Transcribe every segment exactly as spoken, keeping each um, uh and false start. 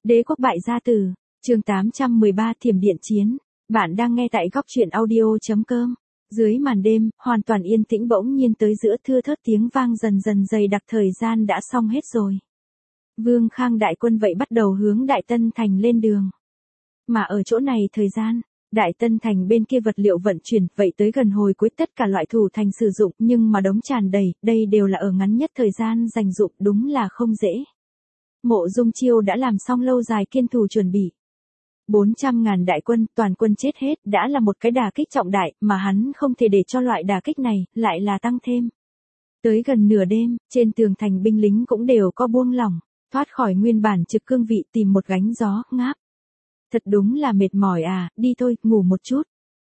Đế quốc bại gia tử, chương tám trăm mười ba Thiểm điện chiến. Bạn đang nghe tại góc truyện audio.com. Dưới màn đêm, hoàn toàn yên tĩnh bỗng nhiên tới giữa thưa thớt tiếng vang dần dần dày đặc thời gian đã xong hết rồi. Vương Khang đại quân vậy bắt đầu hướng Đại Tân Thành lên đường. Mà ở chỗ này thời gian, Đại Tân Thành bên kia vật liệu vận chuyển vậy tới gần hồi cuối tất cả loại thủ thành sử dụng nhưng mà đống tràn đầy, đây đều là ở ngắn nhất thời gian dành dụng đúng là không dễ. Mộ Dung Chiêu đã làm xong lâu dài kiên thủ chuẩn bị. bốn trăm ngàn đại quân, toàn quân chết hết đã là một cái đả kích trọng đại mà hắn không thể để cho loại đả kích này lại là tăng thêm. Tới gần nửa đêm, trên tường thành binh lính cũng đều có buông lỏng, thoát khỏi nguyên bản trực cương vị tìm một gánh gió, ngáp. Thật đúng là mệt mỏi à, đi thôi, ngủ một chút.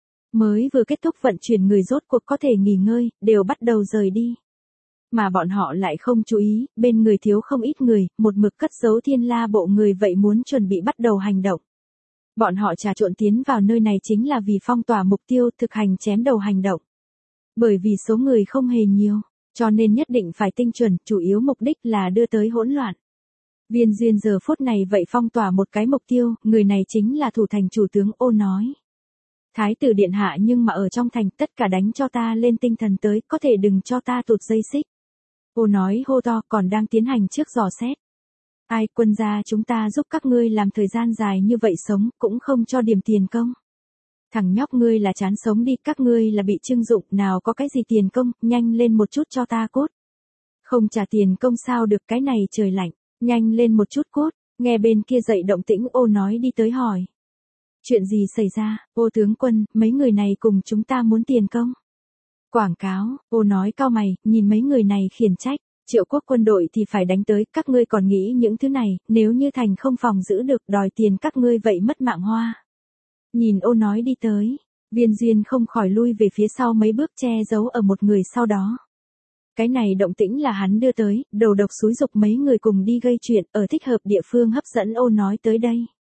Mới vừa kết thúc vận chuyển người rốt cuộc có thể nghỉ ngơi, đều bắt đầu rời đi. Mà bọn họ lại không chú ý, bên người thiếu không ít người, một mực cất giấu Thiên La bộ người vậy muốn chuẩn bị bắt đầu hành động. Bọn họ trà trộn tiến vào nơi này chính là vì phong tỏa mục tiêu thực hành chém đầu hành động. Bởi vì số người không hề nhiều, cho nên nhất định phải tinh chuẩn, chủ yếu mục đích là đưa tới hỗn loạn. Viên Duyên giờ phút này vậy phong tỏa một cái mục tiêu, người này chính là thủ thành chủ tướng Ô nói. Thái tử điện hạ nhưng mà ở trong thành tất cả đánh cho ta lên tinh thần tới, có thể đừng cho ta tụt dây xích. Ô nói hô to còn đang tiến hành trước dò xét. Ai quân gia chúng ta giúp các ngươi làm thời gian dài như vậy sống cũng không cho điểm tiền công. Thằng nhóc ngươi là chán sống đi, các ngươi là bị trưng dụng, nào có cái gì tiền công, nhanh lên một chút cho ta cốt. Không trả tiền công sao được, cái này trời lạnh, nhanh lên một chút cốt. Nghe bên kia dậy động tĩnh, Ô nói đi tới hỏi. Chuyện gì xảy ra, Ô tướng quân, mấy người này cùng chúng ta muốn tiền công. Quảng cáo, Ô nói cau mày, nhìn mấy người này khiển trách. Triệu quốc quân đội thì phải đánh tới, các ngươi còn nghĩ những thứ này, nếu như thành không phòng giữ được đòi tiền các ngươi vậy mất mạng hoa. Nhìn Ô nói đi tới, Viên Duyên không khỏi lui về phía sau mấy bước che giấu ở một người sau đó. Cái này động tĩnh là hắn đưa tới, đầu độc xúi dục mấy người cùng đi gây chuyện, ở thích hợp địa phương hấp dẫn Ô nói tới đây.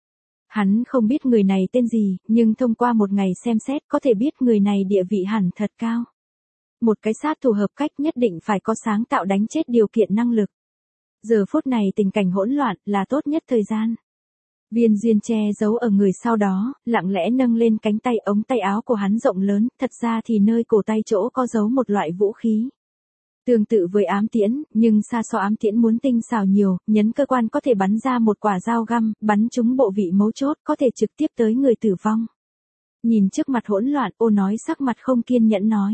Hắn không biết người này tên gì, nhưng thông qua một ngày xem xét có thể biết người này địa vị hẳn thật cao. Một cái sát thủ hợp cách nhất định phải có sáng tạo đánh chết điều kiện năng lực. Giờ phút này tình cảnh hỗn loạn là tốt nhất thời gian. Viên Duyên che giấu ở người sau đó, lặng lẽ nâng lên cánh tay, ống tay áo của hắn rộng lớn, thật ra thì nơi cổ tay chỗ có giấu một loại vũ khí. Tương tự với ám tiễn, nhưng xa so ám tiễn muốn tinh xảo nhiều, nhấn cơ quan có thể bắn ra một quả dao găm, bắn trúng bộ vị mấu chốt, có thể trực tiếp tới người tử vong. Nhìn trước mặt hỗn loạn, Ô nói sắc mặt không kiên nhẫn nói.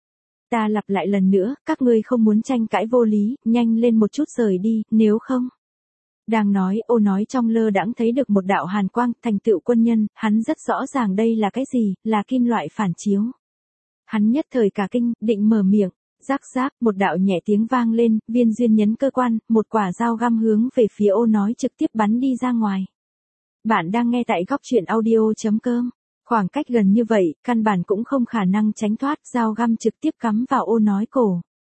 Ta lặp lại lần nữa, các ngươi không muốn tranh cãi vô lý, nhanh lên một chút rời đi, nếu không. Đang nói, Ô nói trong lơ đãng thấy được một đạo hàn quang, thành tựu quân nhân, hắn rất rõ ràng đây là cái gì, là kim loại phản chiếu. Hắn nhất thời cả kinh, định mở miệng, rắc rác, một đạo nhẹ tiếng vang lên, Viên Duyên nhấn cơ quan, một quả dao găm hướng về phía Ô nói trực tiếp bắn đi ra ngoài. Bạn đang nghe tại góc truyện audio.com. Khoảng cách gần như vậy, căn bản cũng không khả năng tránh thoát, dao găm trực tiếp cắm vào Ô nói cổ.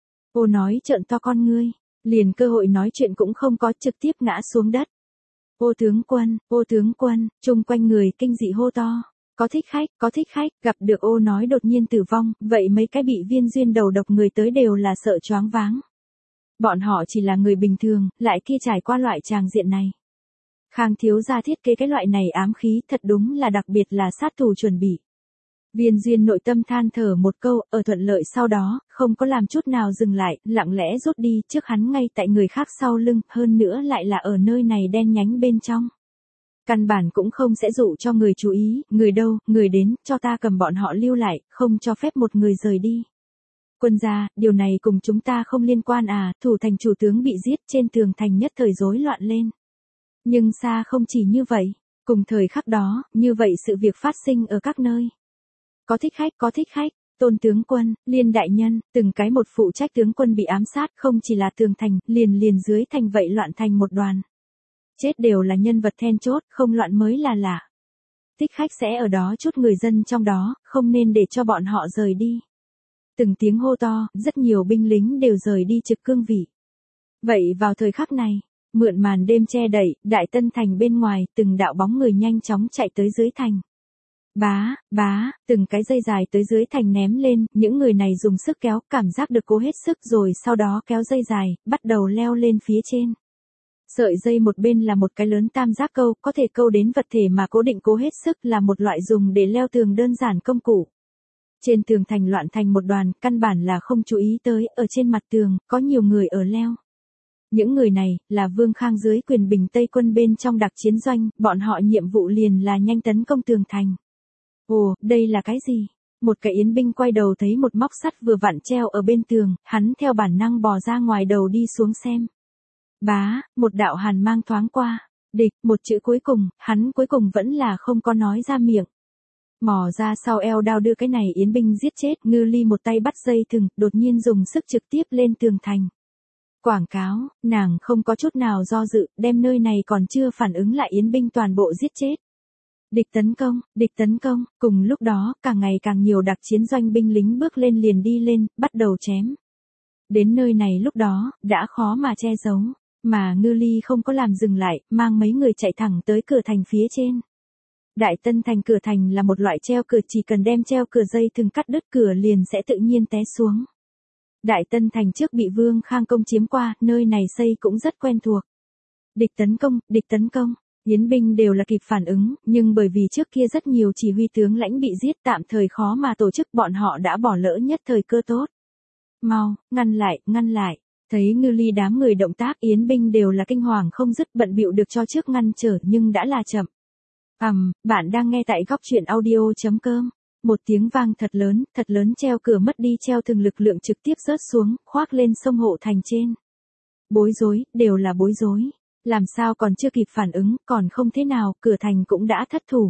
Ô nói trợn to con ngươi, liền cơ hội nói chuyện cũng không có, trực tiếp ngã xuống đất. Ô tướng quân, Ô tướng quân, chung quanh người kinh dị hô to. Có thích khách, có thích khách, gặp được Ô nói đột nhiên tử vong, vậy mấy cái bị Viên Duyên đầu độc người tới đều là sợ choáng váng. Bọn họ chỉ là người bình thường, lại kia trải qua loại tràng diện này. Khang thiếu gia thiết kế cái loại này ám khí thật đúng là đặc biệt là sát thủ chuẩn bị. Viên Duyên nội tâm than thở một câu, ở thuận lợi sau đó, không có làm chút nào dừng lại, lặng lẽ rút đi trước hắn ngay tại người khác sau lưng, hơn nữa lại là ở nơi này đen nhánh bên trong. Căn bản cũng không sẽ dụ cho người chú ý, người đâu, người đến, cho ta cầm bọn họ lưu lại, không cho phép một người rời đi. Quân gia, điều này cùng chúng ta không liên quan à, thủ thành chủ tướng bị giết trên tường thành nhất thời rối loạn lên. Nhưng xa không chỉ như vậy, cùng thời khắc đó, như vậy sự việc phát sinh ở các nơi. Có thích khách, có thích khách, Tôn tướng quân, Liên đại nhân, từng cái một phụ trách tướng quân bị ám sát, không chỉ là tường thành, liền liền dưới thành vậy loạn thành một đoàn. Chết đều là nhân vật then chốt, không loạn mới là lạ. Thích khách sẽ ở đó chút người dân trong đó, không nên để cho bọn họ rời đi. Từng tiếng hô to, rất nhiều binh lính đều rời đi trực cương vị. Vậy vào thời khắc này, mượn màn đêm che đậy, Đại Tân Thành bên ngoài, từng đạo bóng người nhanh chóng chạy tới dưới thành. Bá, bá, từng cái dây dài tới dưới thành ném lên, những người này dùng sức kéo, cảm giác được cố hết sức rồi sau đó kéo dây dài, bắt đầu leo lên phía trên. Sợi dây một bên là một cái lớn tam giác câu, có thể câu đến vật thể mà cố định cố hết sức, là một loại dùng để leo tường đơn giản công cụ. Trên tường thành loạn thành một đoàn, căn bản là không chú ý tới, ở trên mặt tường, có nhiều người ở leo. Những người này, là Vương Khang dưới quyền Bình Tây quân bên trong đặc chiến doanh, bọn họ nhiệm vụ liền là nhanh tấn công tường thành. Ồ, đây là cái gì? Một cái yến binh quay đầu thấy một móc sắt vừa vặn treo ở bên tường, hắn theo bản năng bò ra ngoài đầu đi xuống xem. Bá, một đạo hàn mang thoáng qua, địch, một chữ cuối cùng, hắn cuối cùng vẫn là không có nói ra miệng. Mò ra sau eo đao đưa cái này yến binh giết chết, Ngư Ly một tay bắt dây thừng, đột nhiên dùng sức trực tiếp lên tường thành. Quảng cáo, nàng không có chút nào do dự, đem nơi này còn chưa phản ứng lại yến binh toàn bộ giết chết. Địch tấn công, địch tấn công, cùng lúc đó, càng ngày càng nhiều đặc chiến doanh binh lính bước lên liền đi lên, bắt đầu chém. Đến nơi này lúc đó, đã khó mà che giấu, mà Ngư Ly không có làm dừng lại, mang mấy người chạy thẳng tới cửa thành phía trên. Đại Tân Thành cửa thành là một loại treo cửa, chỉ cần đem treo cửa dây thừng cắt đứt cửa liền sẽ tự nhiên té xuống. Đại Tân Thành trước bị Vương Khang công chiếm qua, nơi này xây cũng rất quen thuộc. Địch tấn công, địch tấn công, yến binh đều là kịp phản ứng, nhưng bởi vì trước kia rất nhiều chỉ huy tướng lãnh bị giết tạm thời khó mà tổ chức, bọn họ đã bỏ lỡ nhất thời cơ tốt. Mau, ngăn lại, ngăn lại. Thấy Ngư Ly đám người động tác, yến binh đều là kinh hoàng không dứt, bận bịu được cho trước ngăn trở nhưng đã là chậm. Ầm, um, bạn đang nghe tại góc truyện audio chấm com. Một tiếng vang thật lớn, thật lớn treo cửa mất đi, treo thường lực lượng trực tiếp rớt xuống, khoác lên sông hộ thành trên. Bối rối, đều là bối rối. Làm sao còn chưa kịp phản ứng, còn không thế nào, cửa thành cũng đã thất thủ.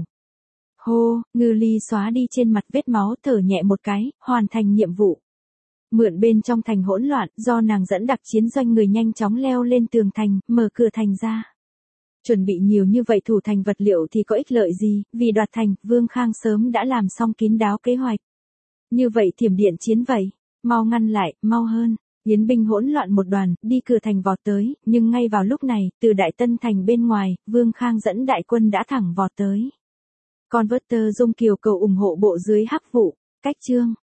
Hô, Ngư Ly xóa đi trên mặt vết máu, thở nhẹ một cái, hoàn thành nhiệm vụ. Mượn bên trong thành hỗn loạn, do nàng dẫn đặc chiến doanh người nhanh chóng leo lên tường thành, mở cửa thành ra. Chuẩn bị nhiều như vậy thủ thành vật liệu thì có ích lợi gì, vì đoạt thành, Vương Khang sớm đã làm xong kín đáo kế hoạch. Như vậy thiểm điện chiến vậy, mau ngăn lại, mau hơn. Yến binh hỗn loạn một đoàn, đi cửa thành vọt tới, nhưng ngay vào lúc này, từ Đại Tân Thành bên ngoài, Vương Khang dẫn đại quân đã thẳng vọt tới. Converter Dung Kiều cầu ủng hộ bộ dưới hắc vụ, cách chương.